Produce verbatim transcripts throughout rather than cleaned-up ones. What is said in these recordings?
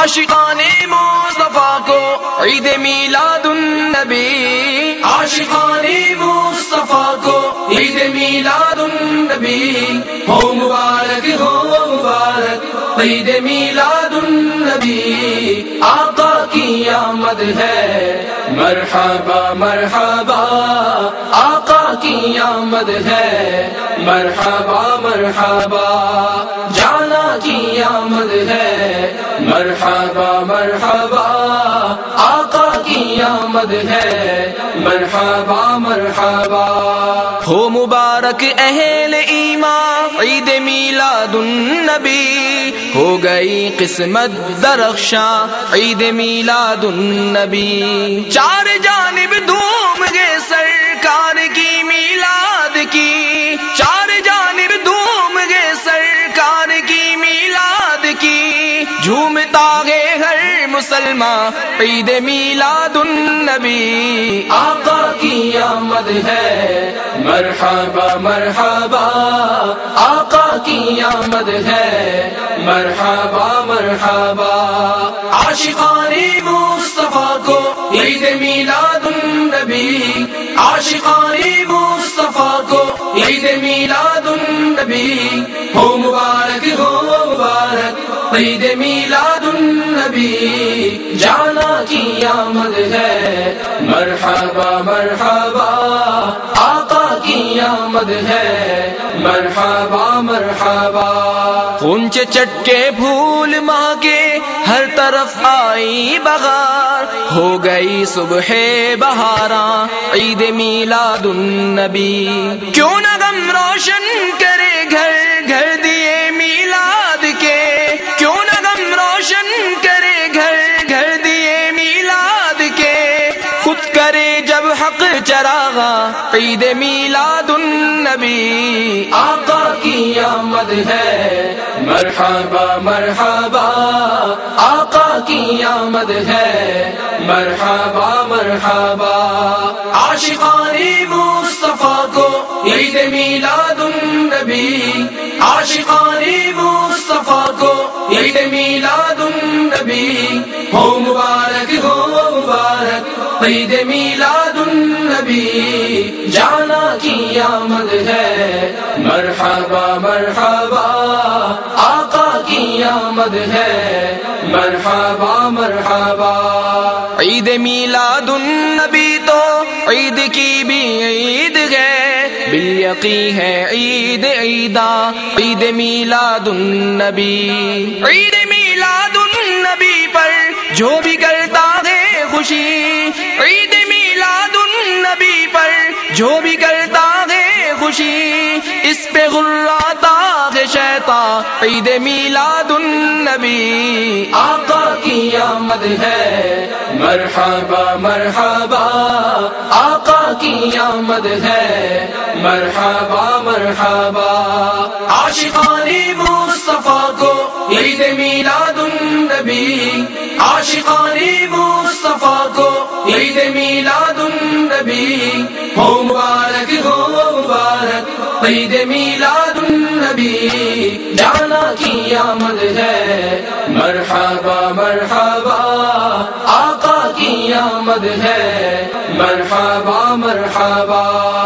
عاشقان مصطفیٰ کو عید میلاد النبی، عاشقان مصطفیٰ کو عید میلاد النبی، ہو مبارک ہو مبارک عید میلاد النبی، آقا کی آمد ہے مرحبا مرحبا، آقا کی آمد ہے مرحبا مرحبا، جانا کی آمد ہے مرحبا مرحبا، آقا کی آمد ہے مرحبا مرحبا، ہو مبارک اہل ایمان عید میلاد النبی، ہو گئی قسمت درخشاں عید میلاد النبی، چار جانب دھوم گئے سرکار کی میلاد کی، چار جانب دھوم گئے سرکار کی میلاد کی، جھومتا ہے ہر مسلمان عید میلاد النبی، آقا کی آمد ہے مرحبا مرحبا، آقا کی آمد ہے مرحبا مرحبا، عاشقان مصطفیٰ کو عید میلاد النبی، عاشقان مصطفیٰ کو عید میلاد النبی، ہو مبارک ہو مبارک عید میلاد النبی، جانا کی آمد ہے مرحبا مرحبا، آقا کی آمد ہے مرحبا مرحبا، غنچ چٹکے پھول ماہ کے ہر طرف آئی بہار، ہو گئی صبح بہاراں عید میلاد النبی، کیوں نہ غم روشن کرے گھر گھر دیے میلاد کے، کیوں نہ غم روشن کرے گھر گھر دیے میلاد کے، خود کرے جب حق چراغاں عید میلاد النبی، آقا کی آمد ہے مرحبا مرحبا، آقا کی آمد ہے مرحبا مرحبا، عاشقان مصطفیٰ کو عید میلاد النبی، عاشقان مصطفیٰ کو عید میلاد النبی، ہو مبارک ہو مبارک عید میلاد النبی، جانا کی آمد ہے مرحبا مرحبا، آقا کی آمد ہے مرحبا مرحبا، عید میلاد النبی تو عید کی بھی عید ہے، بالیقین ہے عید عیدا عید میلاد النبی، عید میلاد النبی پر جو بھی کرتا ہے خوشی، عید میلاد النبی پر جو بھی کرتا ہے خوشی، اس پہ غراتا ہے شیطان عید میلاد النبی، آقا کی آمد ہے مرحبا مرحبا، آقا کی آمد ہے مرحبا مرحبا، عاشقان مصطفیٰ کو عید میلاد النبی، عاشقان مصطفیٰ کو عید میلاد النبی، ہو مبارک ہو مبارک عید میلاد النبی، جانا کی آمد ہے مرحبا مرحبا، آقا کی آمد ہے مرحبا مرحبا،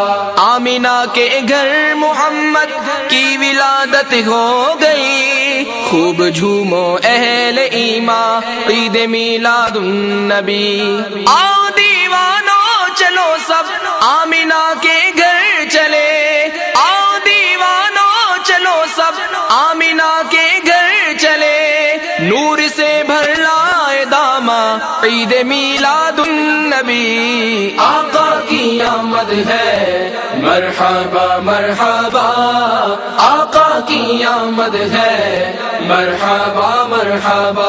آمینہ کے گھر محمد کی ولادت ہو گئی، خوب جھومو اہل ایمان عید میلاد النبی، آؤ دیوانو چلو سب آمینہ کے گھر چلے، آؤ دیوانو چلو سب آمینہ کے گھر چلے، نور سے بھر لائے داما عید میلاد النبی، آقا کی آمد ہے مرحبا مرحبا، آقا کی آمد ہے مرحبا مرحبا،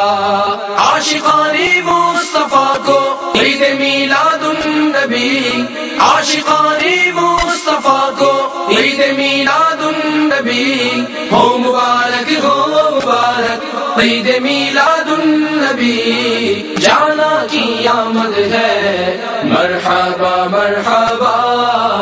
عاشقان مصطفیٰ کو عید میلاد النبی، عاشقان مصطفیٰ کو عید میلاد النبی، ہو مبارک ہو مبارک عید میلاد النبی، جانا کی آمد ہے مرحبا مرحبا،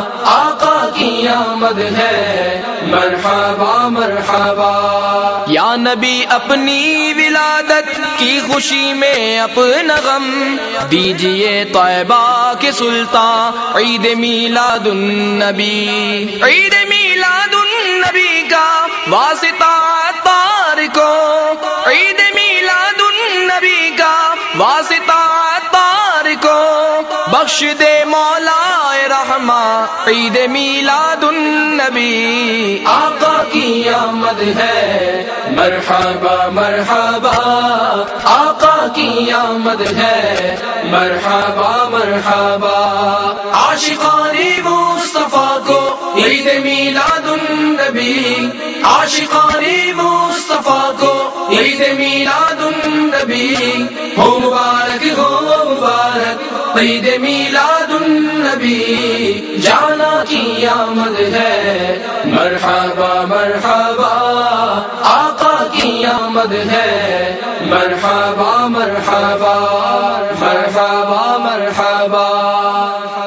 آقا کی آمد ہے مرحبا مرحبا، یا نبی اپنی ولادت کی خوشی میں اپنا غم دیجئے طیبہ کے سلطان عید میلاد النبی عید میلاد النبی کا واسطہ عطار کو عید میلاد النبی کا واسطہ عطار کو بخش دے مولا رحماں عید میلاد النبی آقا کی آمد ہے مرحبا مرحبا آقا کی آمد ہے مرحبا مرحبا عاشقان مصطفیٰ کو عید میلاد النبی عاشقان مصطفیٰ کو عید میلاد النبی ہو مبارک ہو مبارک عید میلاد النبی جانا کی آمد ہے مرحبا مرحبا آقا کی آمد ہے مرحبا مرحبا مرحبا مرحبا